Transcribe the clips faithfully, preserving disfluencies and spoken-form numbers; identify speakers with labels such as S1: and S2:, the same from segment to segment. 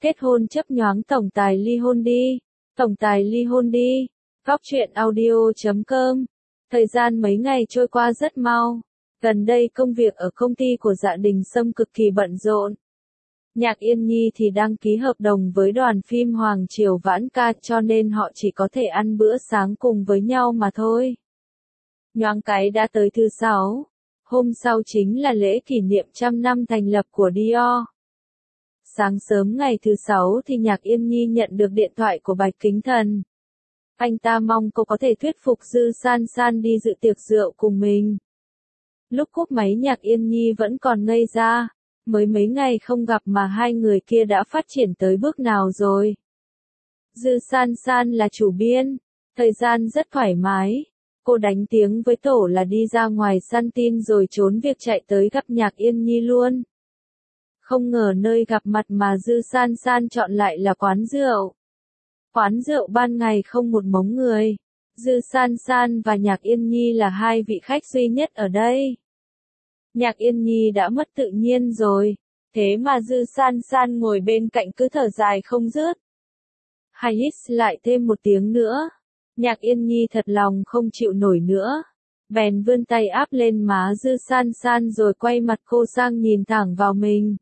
S1: Kết hôn chấp nhoáng tổng tài ly hôn đi. Tổng tài ly hôn đi. Góc truyện audio chấm com. Thời gian mấy ngày trôi qua rất mau. Gần đây công việc ở công ty của Dạ Đình Sâm cực kỳ bận rộn. Nhạc Yên Nhi thì đăng ký hợp đồng với đoàn phim Hoàng Triều Vãn Ca cho nên họ chỉ có thể ăn bữa sáng cùng với nhau mà thôi. Nhoáng cái đã tới thứ sáu. Hôm sau chính là lễ kỷ niệm trăm năm thành lập của Dior. Sáng sớm ngày thứ sáu thì Nhạc Yên Nhi nhận được điện thoại của Bạch Kính Thần. Anh ta mong cô có thể thuyết phục Dư San San đi dự tiệc rượu cùng mình. Lúc cúp máy Nhạc Yên Nhi vẫn còn ngây ra, mới mấy ngày không gặp mà hai người kia đã phát triển tới bước nào rồi. Dư San San là chủ biên, thời gian rất thoải mái. Cô đánh tiếng với tổ là đi ra ngoài săn tin rồi trốn việc chạy tới gặp Nhạc Yên Nhi luôn. Không ngờ nơi gặp mặt mà Dư San San chọn lại là quán rượu. Quán rượu ban ngày không một mống người. Dư San San và Nhạc Yên Nhi là hai vị khách duy nhất ở đây. Nhạc Yên Nhi đã mất tự nhiên rồi, thế mà Dư San San ngồi bên cạnh cứ thở dài không dứt. Hay hít lại thêm một tiếng nữa. Nhạc Yên Nhi thật lòng không chịu nổi nữa. Bèn vươn tay áp lên má Dư San San rồi quay mặt cô sang nhìn thẳng vào mình.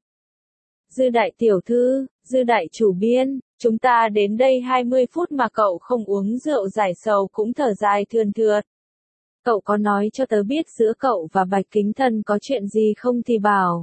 S1: Dư đại tiểu thư, Dư đại chủ biên, chúng ta đến đây hai mươi phút mà cậu không uống rượu giải sầu cũng thở dài thườn thượt. Cậu có nói cho tớ biết giữa cậu và Bạch Kính Thần có chuyện gì không thì bảo.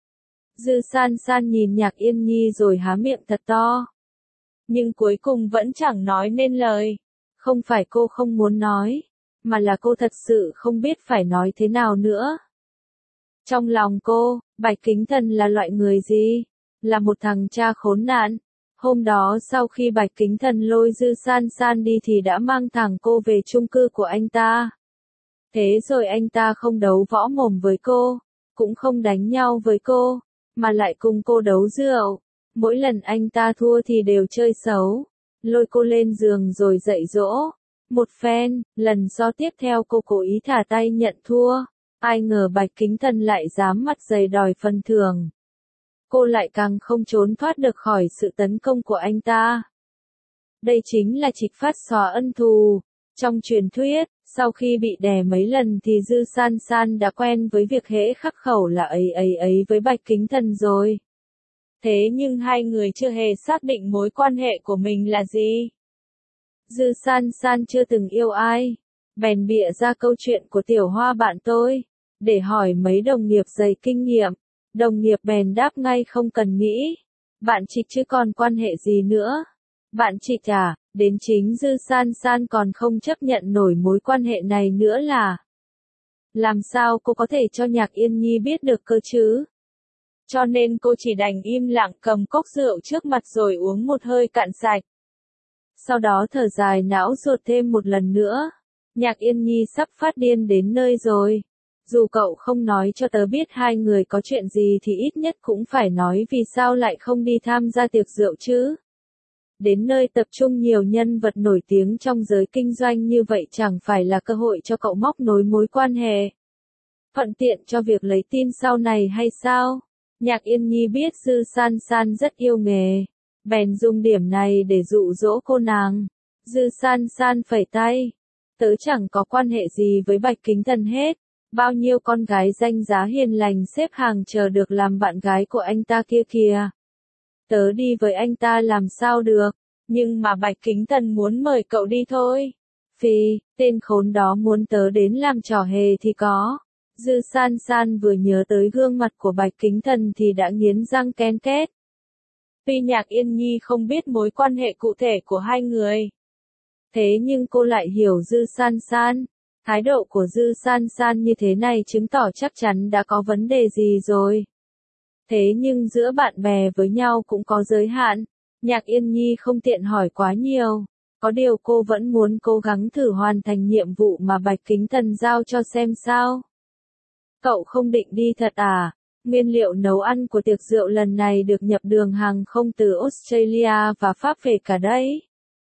S1: Dư San San nhìn Nhạc Yên Nhi rồi há miệng thật to. Nhưng cuối cùng vẫn chẳng nói nên lời. Không phải cô không muốn nói, mà là cô thật sự không biết phải nói thế nào nữa. Trong lòng cô, Bạch Kính Thần là loại người gì? Là một thằng cha khốn nạn. Hôm đó sau khi Bạch Kính Thần lôi Dư San San đi thì đã mang thẳng cô về chung cư của anh ta. Thế rồi anh ta không đấu võ mồm với cô, cũng không đánh nhau với cô, mà lại cùng cô đấu rượu. Mỗi lần anh ta thua thì đều chơi xấu, lôi cô lên giường rồi dạy dỗ. Một phen, lần so tiếp theo cô cố ý thả tay nhận thua. Ai ngờ Bạch Kính Thần lại dám mặt dày đòi phần thưởng. Cô lại càng không trốn thoát được khỏi sự tấn công của anh ta. Đây chính là trịch phát xóa ân thù. Trong truyền thuyết, sau khi bị đè mấy lần thì Dư San San đã quen với việc hễ khắc khẩu là ấy ấy ấy với Bạch Kính Thần rồi. Thế nhưng hai người chưa hề xác định mối quan hệ của mình là gì. Dư San San chưa từng yêu ai, bèn bịa ra câu chuyện của Tiểu Hoa bạn tôi, để hỏi mấy đồng nghiệp dày kinh nghiệm. Đồng nghiệp bèn đáp ngay không cần nghĩ. Bạn trịch chứ còn quan hệ gì nữa. Bạn trịch à, đến chính Dư San San còn không chấp nhận nổi mối quan hệ này nữa là. Làm sao cô có thể cho Nhạc Yên Nhi biết được cơ chứ? Cho nên cô chỉ đành im lặng cầm cốc rượu trước mặt rồi uống một hơi cạn sạch. Sau đó thở dài não ruột thêm một lần nữa. Nhạc Yên Nhi sắp phát điên đến nơi rồi. Dù cậu không nói cho tớ biết hai người có chuyện gì thì ít nhất cũng phải nói vì sao lại không đi tham gia tiệc rượu chứ. Đến nơi tập trung nhiều nhân vật nổi tiếng trong giới kinh doanh như vậy chẳng phải là cơ hội cho cậu móc nối mối quan hệ. Thuận tiện cho việc lấy tin sau này hay sao? Nhạc Yên Nhi biết Dư San San rất yêu nghề. Bèn dùng điểm này để dụ dỗ cô nàng. Dư San San phẩy tay. Tớ chẳng có quan hệ gì với Bạch Kính Thần hết. Bao nhiêu con gái danh giá hiền lành xếp hàng chờ được làm bạn gái của anh ta kia kìa. Tớ đi với anh ta làm sao được, nhưng mà Bạch Kính Thần muốn mời cậu đi thôi. Phi, tên khốn đó muốn tớ đến làm trò hề thì có. Dư San San vừa nhớ tới gương mặt của Bạch Kính Thần thì đã nghiến răng ken két. Tuy Nhạc Yên Nhi không biết mối quan hệ cụ thể của hai người. Thế nhưng cô lại hiểu Dư San San. Thái độ của Dư San San như thế này chứng tỏ chắc chắn đã có vấn đề gì rồi. Thế nhưng giữa bạn bè với nhau cũng có giới hạn. Nhạc Yên Nhi không tiện hỏi quá nhiều. Có điều cô vẫn muốn cố gắng thử hoàn thành nhiệm vụ mà Bạch Kính Thần giao cho xem sao. Cậu không định đi thật à? Nguyên liệu nấu ăn của tiệc rượu lần này được nhập đường hàng không từ Australia và Pháp về cả đấy.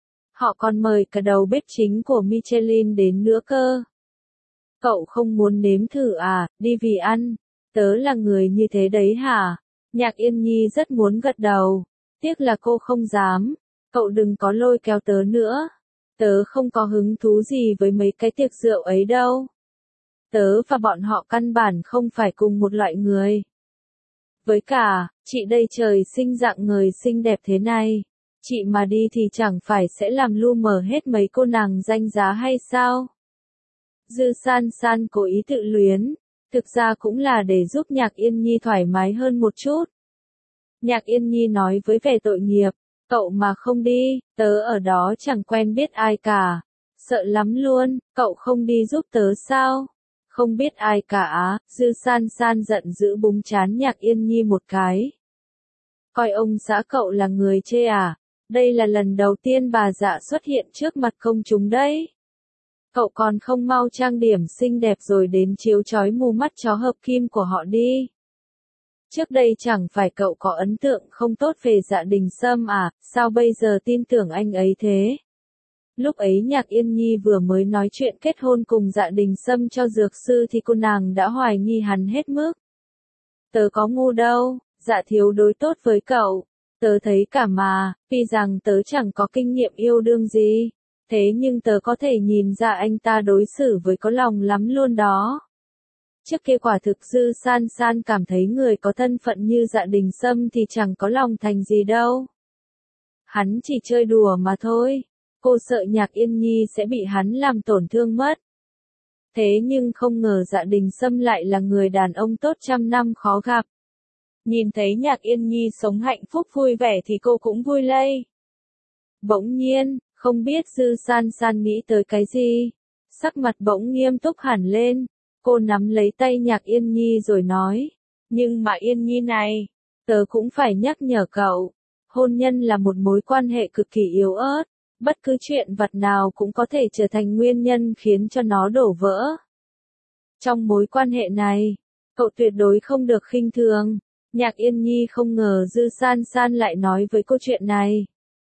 S1: Họ còn mời cả đầu bếp chính của Michelin đến nữa cơ. Cậu không muốn nếm thử à, đi vì ăn. Tớ là người như thế đấy hả? Nhạc Yên Nhi rất muốn gật đầu. Tiếc là cô không dám, cậu đừng có lôi kéo tớ nữa. Tớ không có hứng thú gì với mấy cái tiệc rượu ấy đâu. Tớ và bọn họ căn bản không phải cùng một loại người. Với cả, chị đây trời sinh dạng người xinh đẹp thế này. Chị mà đi thì chẳng phải sẽ làm lu mờ hết mấy cô nàng danh giá hay sao? Dư San San cố ý tự luyến, thực ra cũng là để giúp Nhạc Yên Nhi thoải mái hơn một chút. Nhạc Yên Nhi nói với vẻ tội nghiệp, cậu mà không đi, tớ ở đó chẳng quen biết ai cả. Sợ lắm luôn, cậu không đi giúp tớ sao? Không biết ai cả. Dư San San giận dữ búng trán Nhạc Yên Nhi một cái. Coi ông xã cậu là người chê à? Đây là lần đầu tiên bà dạ xuất hiện trước mặt công chúng đấy. Cậu còn không mau trang điểm xinh đẹp rồi đến chiếu chói mù mắt chó hợp kim của họ đi. Trước đây chẳng phải cậu có ấn tượng không tốt về Dạ Đình Sâm à, sao bây giờ tin tưởng anh ấy thế? Lúc ấy Nhạc Yên Nhi vừa mới nói chuyện kết hôn cùng Dạ Đình Sâm cho dược sư thì cô nàng đã hoài nghi hắn hết mức. Tớ có ngu đâu, Dạ thiếu đối tốt với cậu. Tớ thấy cả mà, vì rằng tớ chẳng có kinh nghiệm yêu đương gì. Thế nhưng tớ có thể nhìn ra anh ta đối xử với có lòng lắm luôn đó. Trước kia quả thực Dư San San cảm thấy người có thân phận như Dạ Đình Sâm thì chẳng có lòng thành gì đâu. Hắn chỉ chơi đùa mà thôi. Cô sợ Nhạc Yên Nhi sẽ bị hắn làm tổn thương mất. Thế nhưng không ngờ Dạ Đình Sâm lại là người đàn ông tốt trăm năm khó gặp. Nhìn thấy Nhạc Yên Nhi sống hạnh phúc vui vẻ thì cô cũng vui lây. Bỗng nhiên, không biết Dư San San nghĩ tới cái gì. Sắc mặt bỗng nghiêm túc hẳn lên. Cô nắm lấy tay Nhạc Yên Nhi rồi nói. Nhưng mà Yên Nhi này, tớ cũng phải nhắc nhở cậu. Hôn nhân là một mối quan hệ cực kỳ yếu ớt. Bất cứ chuyện vặt nào cũng có thể trở thành nguyên nhân khiến cho nó đổ vỡ. Trong mối quan hệ này, cậu tuyệt đối không được khinh thường. Nhạc Yên Nhi không ngờ Dư San San lại nói với cô chuyện này.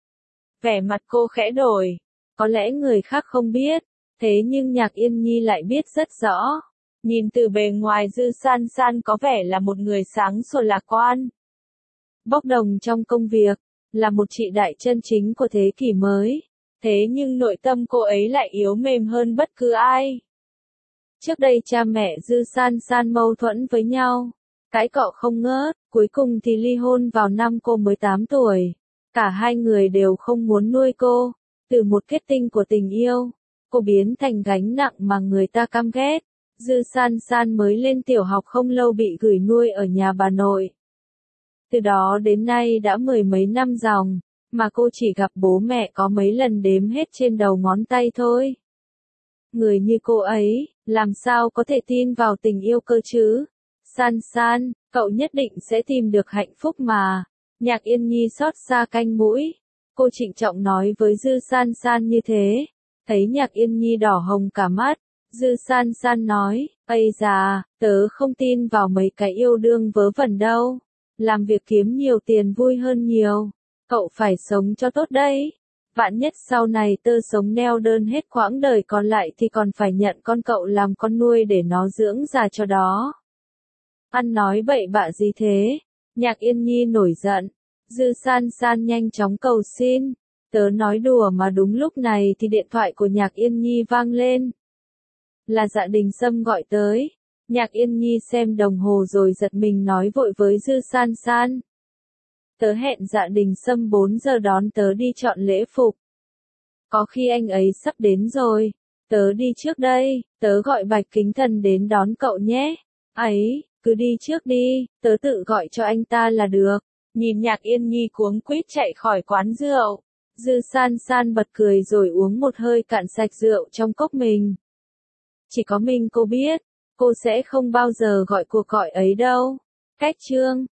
S1: Vẻ mặt cô khẽ đổi. Có lẽ người khác không biết, thế nhưng Nhạc Yên Nhi lại biết rất rõ. Nhìn từ bề ngoài Dư San San có vẻ là một người sáng sủa lạc quan. Bốc đồng trong công việc, là một chị đại chân chính của thế kỷ mới. Thế nhưng nội tâm cô ấy lại yếu mềm hơn bất cứ ai. Trước đây cha mẹ Dư San San mâu thuẫn với nhau. Cãi cọ không ngớt, cuối cùng thì ly hôn vào năm cô mới tám tuổi. Cả hai người đều không muốn nuôi cô. Từ một kết tinh của tình yêu, cô biến thành gánh nặng mà người ta căm ghét. Dư San San mới lên tiểu học không lâu bị gửi nuôi ở nhà bà nội. Từ đó đến nay đã mười mấy năm dòng, mà cô chỉ gặp bố mẹ có mấy lần đếm hết trên đầu ngón tay thôi. Người như cô ấy, làm sao có thể tin vào tình yêu cơ chứ? San San, cậu nhất định sẽ tìm được hạnh phúc mà. Nhạc Yên Nhi xót xa canh mũi. Cô trịnh trọng nói với Dư San San như thế. Thấy Nhạc Yên Nhi đỏ hồng cả mắt, Dư San San nói, ây già, tớ không tin vào mấy cái yêu đương vớ vẩn đâu. Làm việc kiếm nhiều tiền vui hơn nhiều. Cậu phải sống cho tốt đấy. Vạn nhất sau này tớ sống neo đơn hết quãng đời còn lại thì còn phải nhận con cậu làm con nuôi để nó dưỡng già cho đó. Ăn nói bậy bạ gì thế? Nhạc Yên Nhi nổi giận. Dư San San nhanh chóng cầu xin. Tớ nói đùa mà đúng lúc này thì điện thoại của Nhạc Yên Nhi vang lên. Là Dạ Đình Sâm gọi tới. Nhạc Yên Nhi xem đồng hồ rồi giật mình nói vội với Dư San San. Tớ hẹn Dạ Đình Sâm bốn giờ đón tớ đi chọn lễ phục. Có khi anh ấy sắp đến rồi. Tớ đi trước đây, tớ gọi Bạch Kính Thần đến đón cậu nhé. Ấy, cứ đi trước đi, tớ tự gọi cho anh ta là được. Nhìn Nhạc Yên Nhi cuống quýt chạy khỏi quán rượu. Dư San San bật cười rồi uống một hơi cạn sạch rượu trong cốc mình. Chỉ có mình cô biết, cô sẽ không bao giờ gọi cuộc gọi ấy đâu. Cách chương